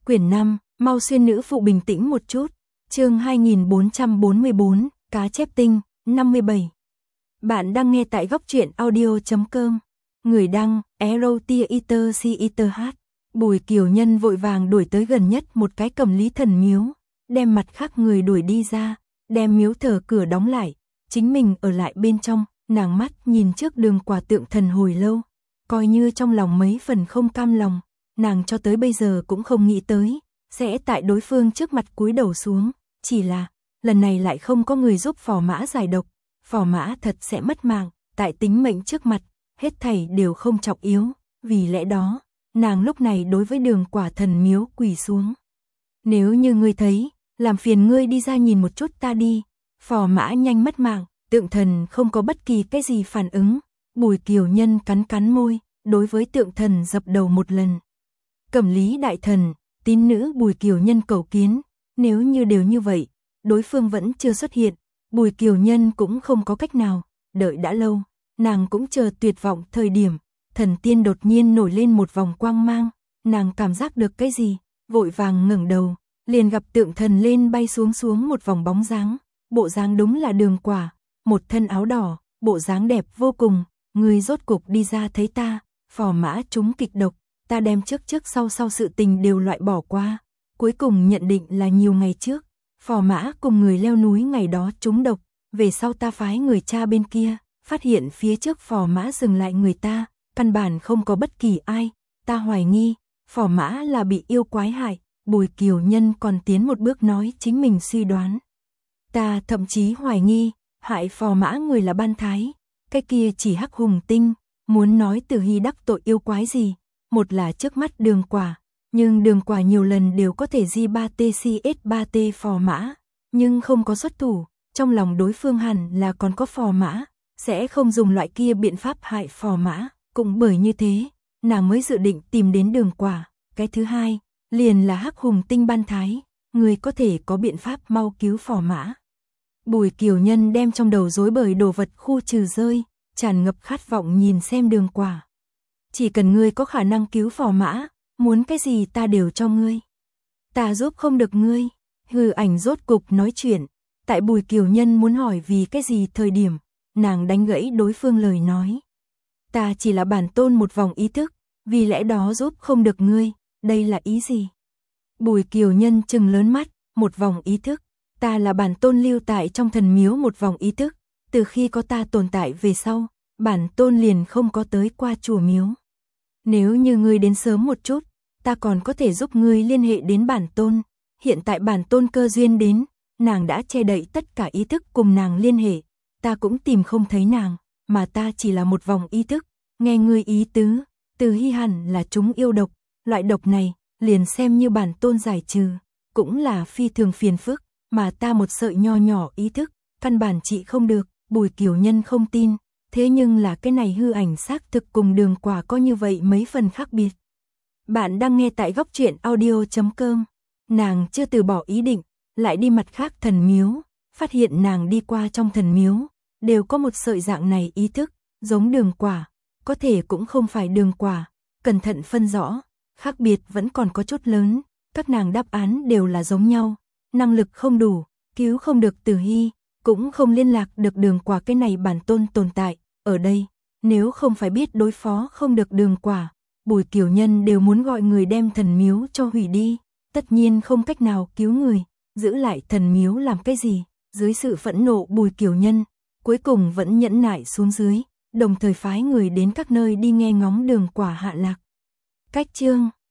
Quyển 5, mau xuyên nữ phụ bình tĩnh một chút. Chương 2444, cá chép tinh, 57. Bạn đang nghe tại góc truyện audio.com. Người đăng, Erotiater. Bùi Kiều Nhân vội vàng đuổi tới gần nhất một cái cầm Lý Thần miếu, đem mặt khác người đuổi đi ra, đem miếu thờ cửa đóng lại, chính mình ở lại bên trong, nàng mắt nhìn trước đường quả tượng thần hồi lâu, coi như trong lòng mấy phần không cam lòng, nàng cho tới bây giờ cũng không nghĩ tới, sẽ tại đối phương trước mặt cúi đầu xuống, chỉ là, lần này lại không có người giúp Phò Mã giải độc, Phò Mã thật sẽ mất mạng, tại tính mệnh trước mặt, hết thảy đều không trọng yếu, vì lẽ đó, nàng lúc này đối với đường quả thần miếu quỳ xuống. Nếu như ngươi thấy, làm phiền ngươi đi ra nhìn một chút ta đi, Phò Mã nhanh mất mạng, tượng thần không có bất kỳ cái gì phản ứng, Bùi Kiều Nhân cắn cắn môi, đối với tượng thần dập đầu một lần. Cẩm Lý đại thần, tín nữ Bùi Kiều Nhân cầu kiến, nếu như đều như vậy, đối phương vẫn chưa xuất hiện, Bùi Kiều Nhân cũng không có cách nào, đợi đã lâu, nàng cũng chờ tuyệt vọng thời điểm, thần tiên đột nhiên nổi lên một vòng quang mang, nàng cảm giác được cái gì, vội vàng ngẩng đầu, liền gặp tượng thần lên bay xuống một vòng bóng dáng, bộ dáng đúng là đường quả, một thân áo đỏ, bộ dáng đẹp vô cùng, người rốt cục đi ra thấy ta, Phò Mã trúng kịch độc, ta đem trước sau sự tình đều loại bỏ qua, cuối cùng nhận định là nhiều ngày trước, Phò Mã cùng người leo núi ngày đó trúng độc, về sau ta phái người tra bên kia, phát hiện phía trước Phò Mã dừng lại người ta, căn bản không có bất kỳ ai, ta hoài nghi, Phò Mã là bị yêu quái hại, Bùi Kiều Nhân còn tiến một bước nói chính mình suy đoán. Ta thậm chí hoài nghi, hại Phò Mã người là Ban Thái, cái kia chỉ Hắc Hùng Tinh, muốn nói Từ Hy đắc tội yêu quái gì, một là trước mắt đường quả, nhưng đường quả nhiều lần đều có thể G3TCS3T Phò Mã, nhưng không có xuất thủ, trong lòng đối phương hẳn là còn có Phò Mã, sẽ không dùng loại kia biện pháp hại Phò Mã, cũng bởi như thế, nàng mới dự định tìm đến đường quả, cái thứ hai, liền là Hắc Hùng Tinh Ban Thái, người có thể có biện pháp mau cứu Phò Mã. Bùi Kiều Nhân đem trong đầu rối bời đồ vật khu trừ rơi, tràn ngập khát vọng nhìn xem đường quả. Chỉ cần ngươi có khả năng cứu Phò Mã, muốn cái gì ta đều cho ngươi. Ta giúp không được ngươi. Hư ảnh rốt cục nói chuyện, tại Bùi Kiều Nhân muốn hỏi vì cái gì thời điểm, nàng đánh gãy đối phương lời nói. Ta chỉ là bản tôn một vòng ý thức, vì lẽ đó giúp không được ngươi, đây là ý gì? Bùi Kiều Nhân trừng lớn mắt, một vòng ý thức, ta là bản tôn lưu tại trong thần miếu một vòng ý thức, từ khi có ta tồn tại về sau, bản tôn liền không có tới qua chùa miếu. Nếu như ngươi đến sớm một chút, ta còn có thể giúp ngươi liên hệ đến bản tôn, hiện tại bản tôn cơ duyên đến, nàng đã che đậy tất cả ý thức cùng nàng liên hệ, ta cũng tìm không thấy nàng, mà ta chỉ là một vòng ý thức, nghe ngươi ý tứ, Từ Hy hẳn là chúng yêu độc, loại độc này, liền xem như bản tôn giải trừ, cũng là phi thường phiền phức, mà ta một sợi nho nhỏ ý thức, căn bản trị không được, Bùi Kiều Nhân không tin, thế nhưng là cái này hư ảnh xác thực cùng đường quả có như vậy mấy phần khác biệt. Bạn đang nghe tại góc truyện audio.com, nàng chưa từ bỏ ý định, lại đi mặt khác thần miếu, phát hiện nàng đi qua trong thần miếu, đều có một sợi dạng này ý thức, giống đường quả, có thể cũng không phải đường quả, cẩn thận phân rõ, khác biệt vẫn còn có chút lớn, các nàng đáp án đều là giống nhau, năng lực không đủ, cứu không được Từ Hy, cũng không liên lạc được đường quả cái này bản tôn tồn tại, ở đây, nếu không phải biết đối phó không được đường quả, Bùi Kiều Nhân đều muốn gọi người đem thần miếu cho hủy đi, tất nhiên không cách nào cứu người, giữ lại thần miếu làm cái gì, dưới sự phẫn nộ Bùi Kiều Nhân, cuối cùng vẫn nhẫn nại xuống dưới, đồng thời phái người đến các nơi đi nghe ngóng đường quả hạ lạc. Cách chương